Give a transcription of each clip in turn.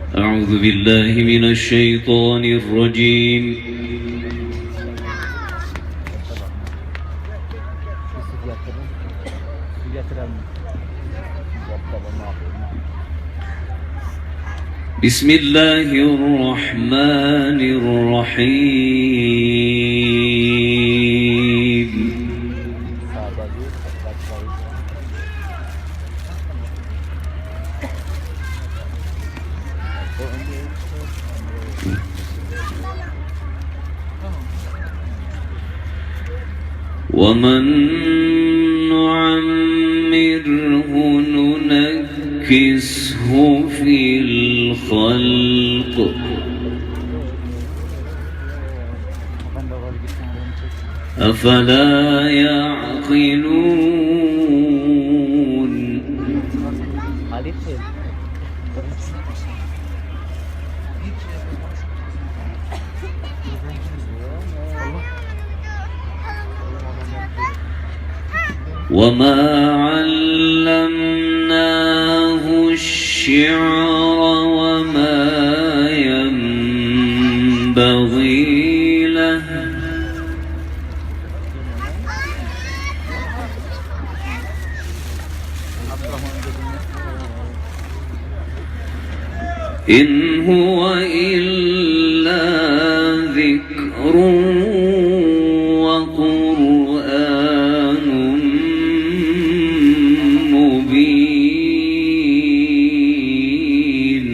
أعوذ بالله من الشيطان الرجيم. بسم الله الرحمن الرحيم. ومن نعمره ننكسه في الخلق أفلا يعقلون. وما علمناه الشعر وما ينبغي له إن هو إلا ذكر وقرآن مبين.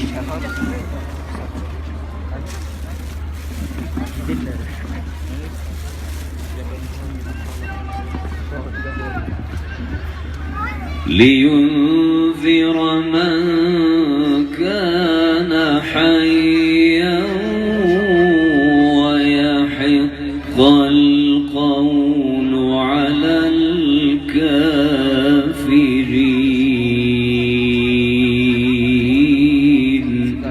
لينذر من كان حيا ويحق القول على الكافرين.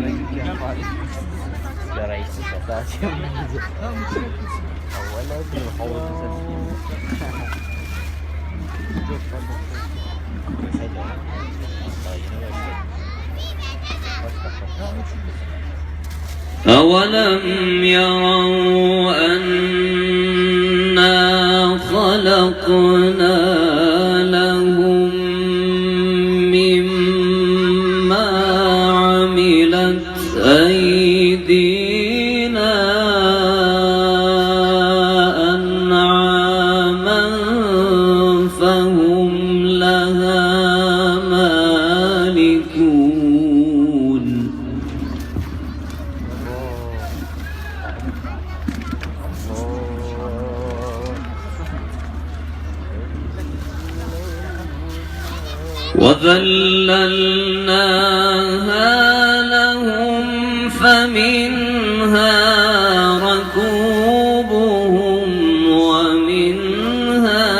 أولم يروا أنا خلقنا لهم مما عملت أيدينا أنعاما فهم لها مالكون. وذللناها لهم فمنها ركوبهم ومنها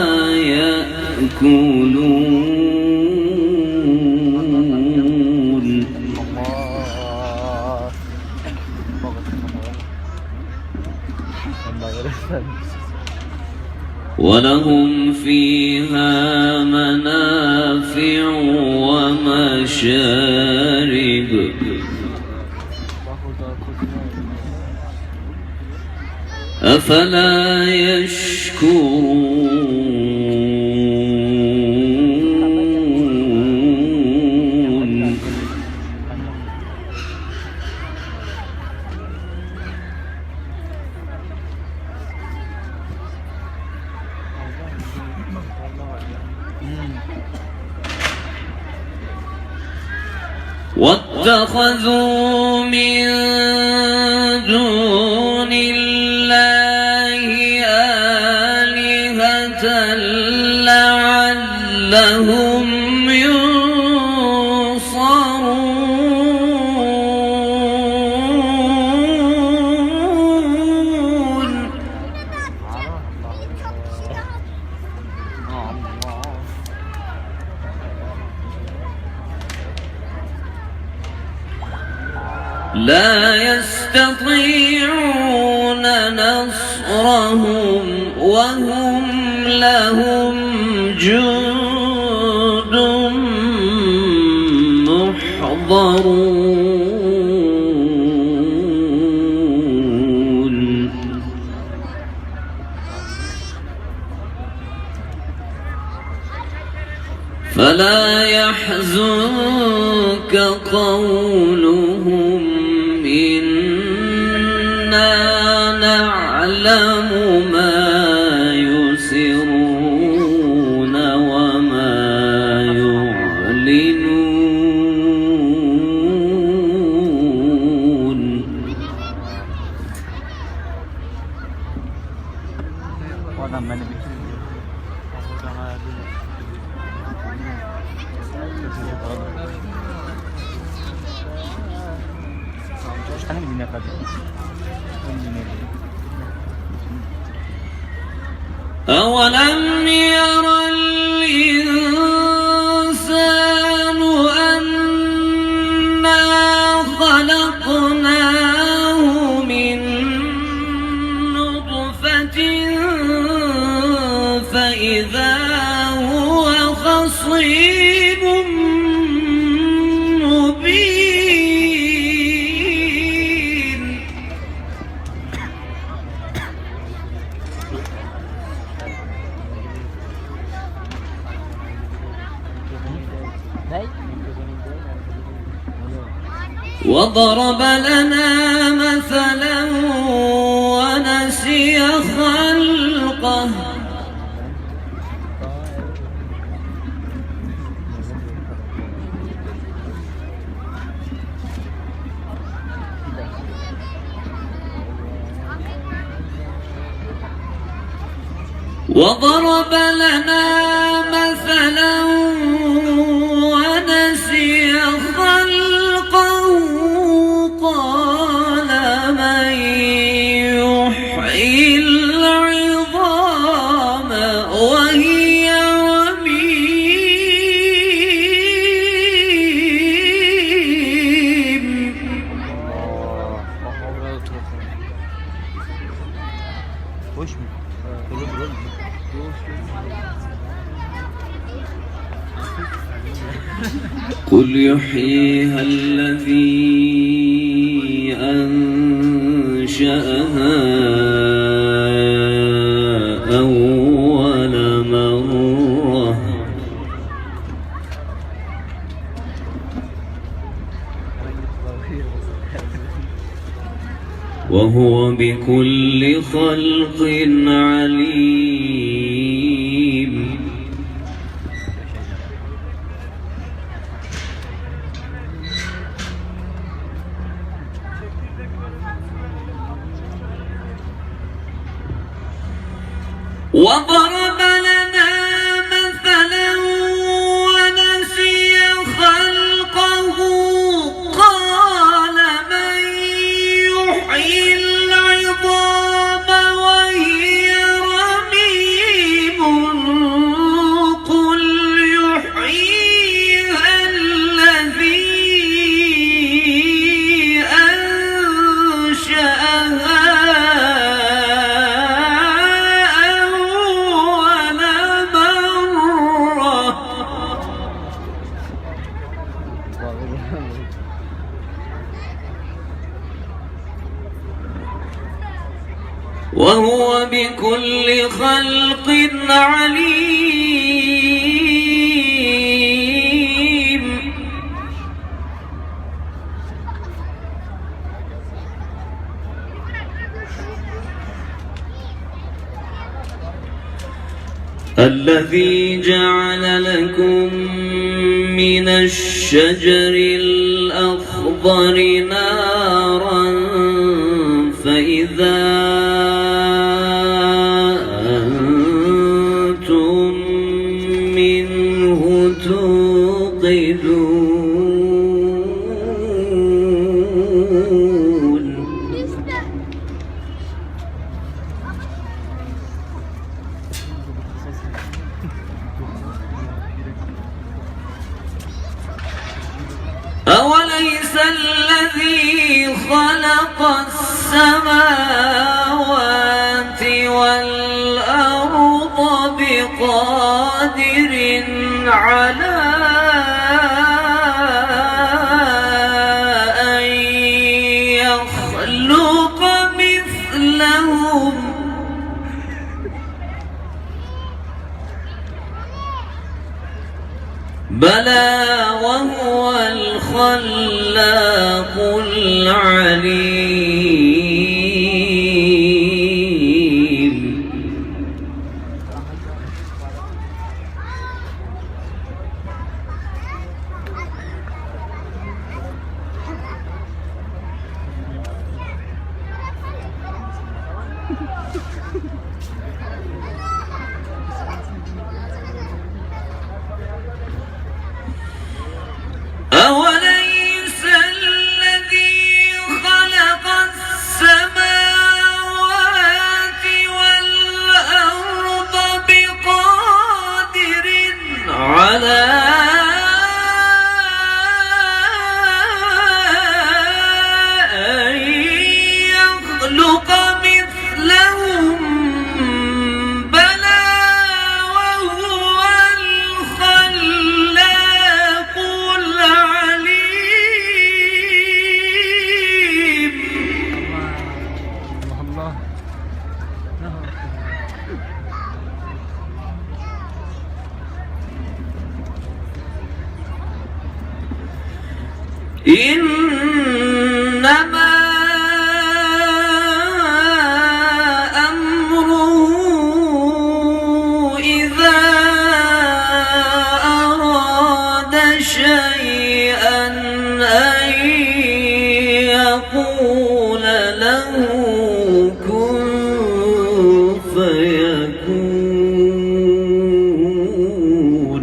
يأكلون. ولهم فيها منافع ومشارب أفلا يشكرون. واتخذوا من دون الله آلهة لعلهم ينصرون. لا يستطيعون نصرهم وهم لهم جند محضرون. فلا يحزنك قولهم إنا نعلم ما يسرون وما يعلنون. أولم ير الإنسان أنا خلقناه من نطفة فإذا هو خصيم مبين. وضرب لنا مثلا ونسي خلقه وضرب لنا مثلا ونسي خلقه قال من يحيي العظام وهي رميم. قل يحييها الذي أنشأها أول مرة وهو بكل خلق عليم. وضرب لنا مثلا ونسي خلقه قال من يحيي العظام وهي رميم قل يحييها الذي أنشأها وهو بكل خلق عليم. الذي جعل لكم من الشجر الأخضر نارا فإذا أنتم منه توقدون. أوليس الذي خلق السماوات والأرض بقادر على أن يخلق مثلهم بلى وهو الخلاق العليم. أوليس الذي خلق السماوات والأرض بقادر على أن يخلق مثلهم؟ بلى وهو الخلاق العليم. الله إنما أمره إذا أراد شيئا أن يقول له كن فيكون.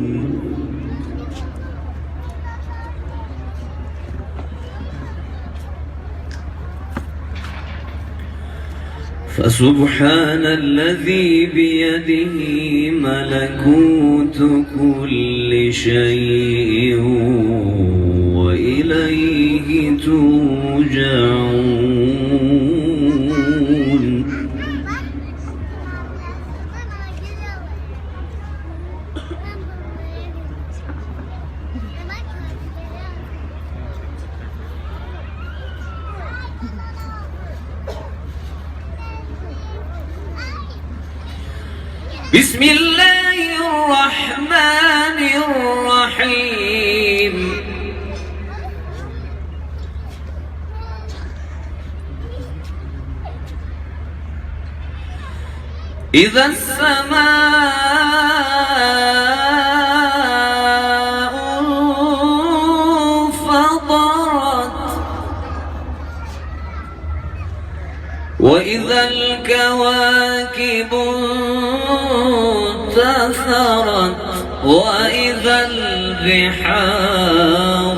فسبحان الذي بيده ملكوت كل شيء وإليه ترجعون. بسم الله الرحمن الرحيم. إذا السماء انفطرت وإذا الكواكب انتثرت وإذا البحار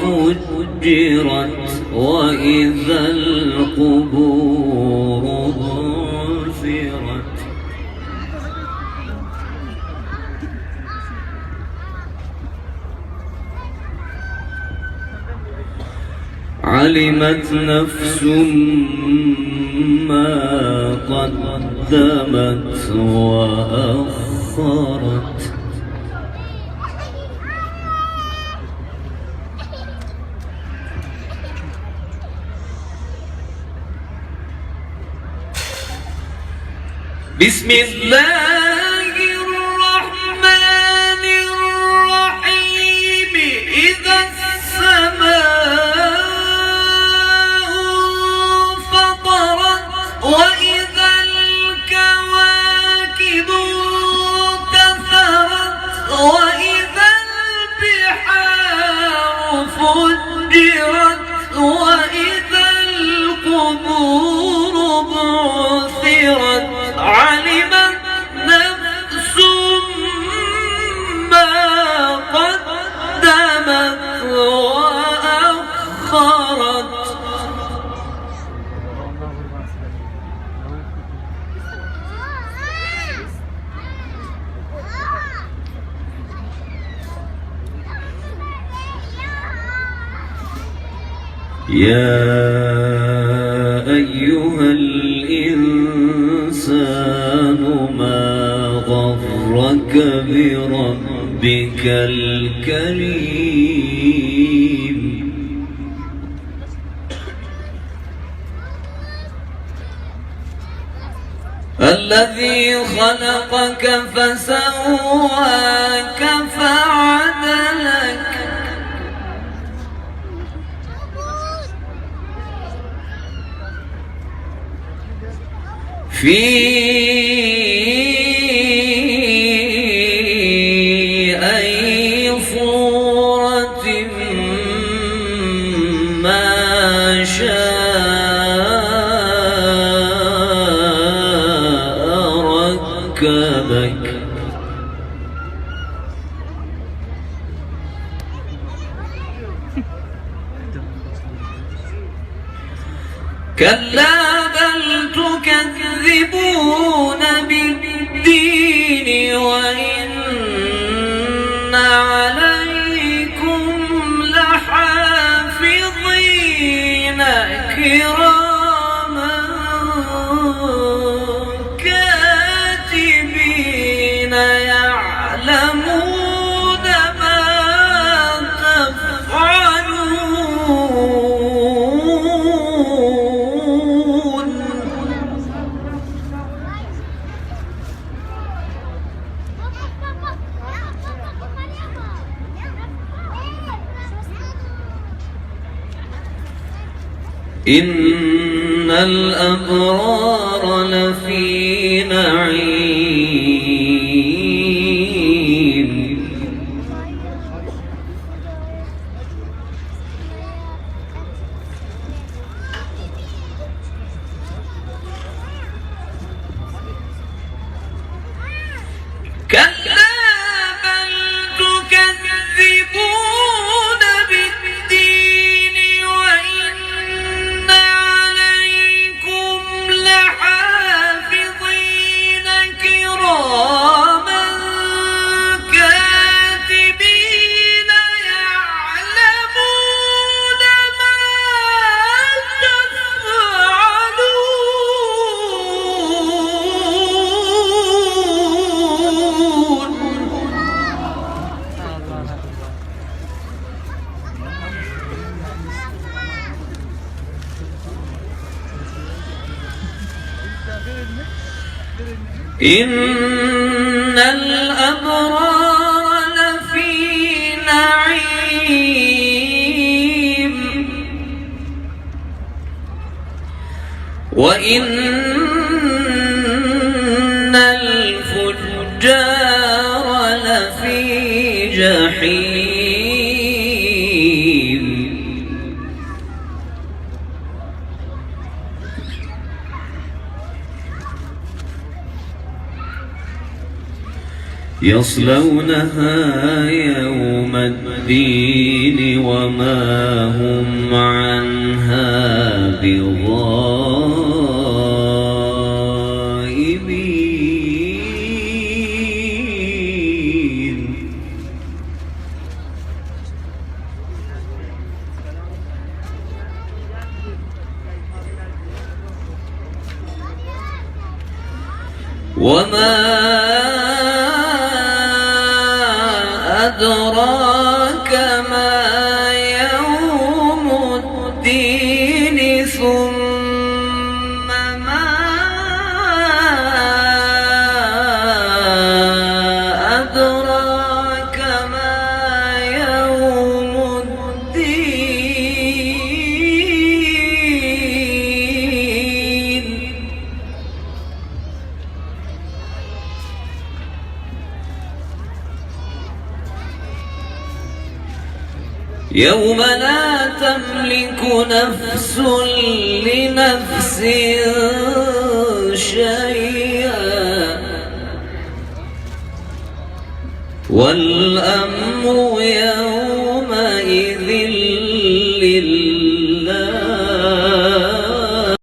فجرت وإذا القبور بعثرت. علمت نفس ما قدمت وأخرت. بسم الله الرحمن الرحيم. إذا السماء انفطرت وإذا الكواكب انتثرت وإذا البحار فجرت وإذا القبور بعثرت. علمت نفس ما قدمت وأخرت. يا أيها الإنسان ما غرك بربك الكريم. الذي خلقك فسواك فعدلك في أي صورة ما شاء ركبك. كلا بل تكذبون بالدين وإن عليكم لحافظين كراما كاتبين يعلمون ما تفعلون. إن الأبرار لفي نعيم. كلا بل تكذبون بالدين وإن عليكم لحافظين كراما كاتبين يعلمون ما تفعلون. إن الأبرار لفي نعيم وإن الفجار لفي جحيم. يصلونها يوم الدين وما هم عنها بغائبين. وما أدراك ما يوم الدين ثم ما أدراك ما يوم الدين. يوم لا تملك نفس لنفس شيئا والأمر